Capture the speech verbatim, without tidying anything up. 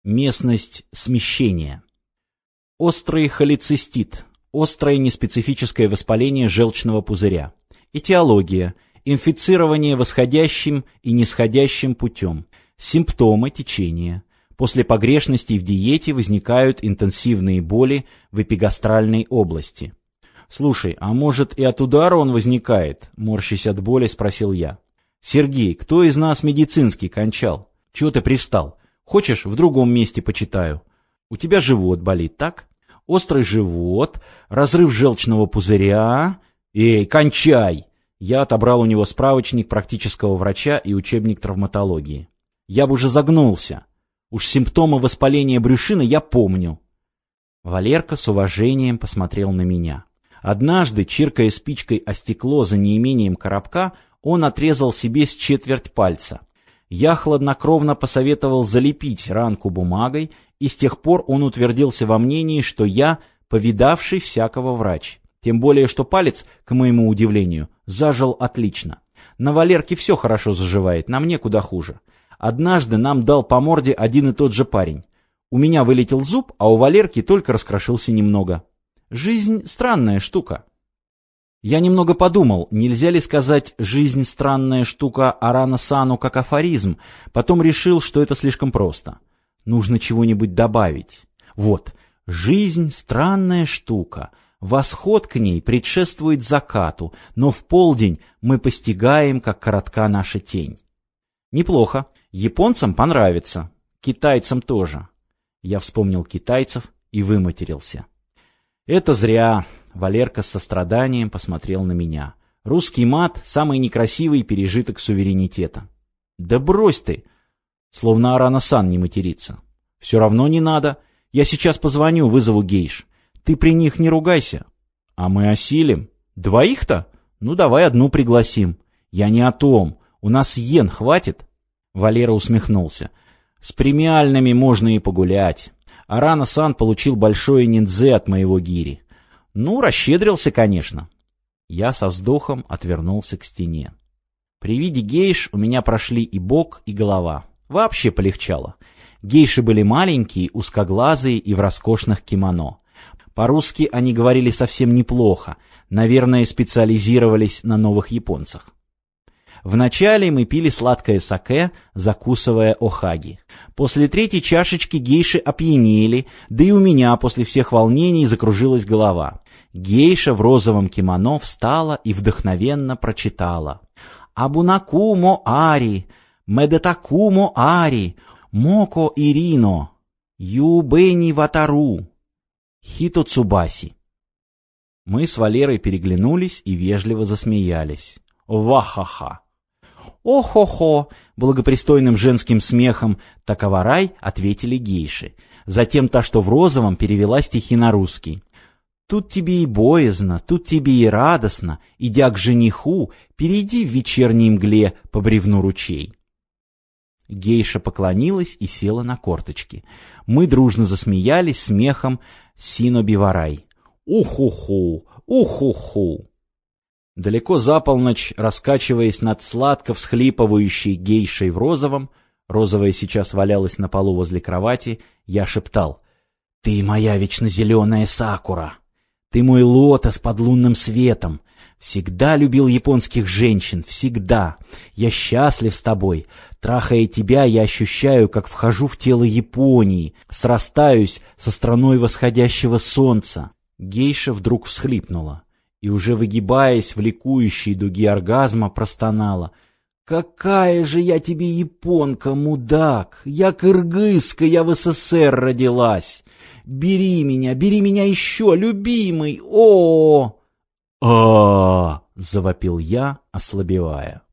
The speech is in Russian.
Местность смещения. Острый холецистит. Острое неспецифическое воспаление желчного пузыря. Этиология. Инфицирование восходящим и нисходящим путем. Симптомы течения. После погрешностей в диете возникают интенсивные боли в эпигастральной области. «Слушай, а может и от удара он возникает?» — морщась от боли, спросил я. «Сергей, кто из нас медицинский кончал? Чего ты привстал? Хочешь, в другом месте почитаю? У тебя живот болит, так? Острый живот, разрыв желчного пузыря... Эй, кончай!» Я отобрал у него справочник практического врача и учебник травматологии. Я бы уже загнулся. Уж симптомы воспаления брюшины я помню. Валерка с уважением посмотрел на меня. Однажды, чиркая спичкой о стекло за неимением коробка, он отрезал себе с четверть пальца. Я хладнокровно посоветовал залепить ранку бумагой, и с тех пор он утвердился во мнении, что я повидавший всякого врач. Тем более, что палец, к моему удивлению, зажил отлично. На Валерке все хорошо заживает, на мне куда хуже. Однажды нам дал по морде один и тот же парень. У меня вылетел зуб, а у Валерки только раскрошился немного. Жизнь — странная штука. Я немного подумал, нельзя ли сказать «жизнь — странная штука» Арана-сану как афоризм, потом решил, что это слишком просто. Нужно чего-нибудь добавить. Вот, жизнь — странная штука. Восход к ней предшествует закату, но в полдень мы постигаем, как коротка наша тень. Неплохо. Японцам понравится. Китайцам тоже. Я вспомнил китайцев и выматерился. Это зря. Валерка с состраданием посмотрел на меня. Русский мат — самый некрасивый пережиток суверенитета. Да брось ты! Словно Арана-сан не матерится. Все равно не надо. Я сейчас позвоню, вызову гейш. Ты при них не ругайся. А мы осилим. Двоих-то? Ну, давай одну пригласим. Я не о том. У нас йен хватит? Валера усмехнулся. С премиальными можно и погулять. Арана-сан получил большое ниндзя от моего гири. Ну, расщедрился, конечно. Я со вздохом отвернулся к стене. При виде гейш у меня прошли и бок, и голова. Вообще полегчало. Гейши были маленькие, узкоглазые и в роскошных кимоно. По-русски они говорили совсем неплохо, наверное, специализировались на новых японцах. Вначале мы пили сладкое саке, закусывая охаги. После третьей чашечки гейши опьянели, да и у меня после всех волнений закружилась голова. Гейша в розовом кимоно встала и вдохновенно прочитала. «Абунакумо ари, медетакумо ари, моко ирино, юбэни ватару, хито цубаси». Мы с Валерой переглянулись и вежливо засмеялись. Ва-ха-ха! «О-хо-хо!» — благопристойным женским смехом «такаварай» ответили гейши. Затем та, что в розовом, перевела стихи на русский. «Тут тебе и боязно, тут тебе и радостно, идя к жениху, перейди в вечерней мгле по бревну ручей». Гейша поклонилась и села на корточки. Мы дружно засмеялись смехом сино-биварай. «Уху-ху! Уху-ху!» Далеко за полночь, раскачиваясь над сладко всхлипывающей гейшей в розовом, розовая сейчас валялась на полу возле кровати, я шептал: «Ты моя вечно зеленая сакура! Ты мой лотос под лунным светом! Всегда любил японских женщин, всегда! Я счастлив с тобой! Трахая тебя, я ощущаю, как вхожу в тело Японии, срастаюсь со страной восходящего солнца!» Гейша вдруг всхлипнула и, уже выгибаясь в ликующей дуге оргазма, простонала: «Какая же я тебе японка, мудак! Я кыргызка, я в СССР родилась! Бери меня, бери меня еще, любимый! О-о-о!» «А-а-а!» — завопил я, ослабевая.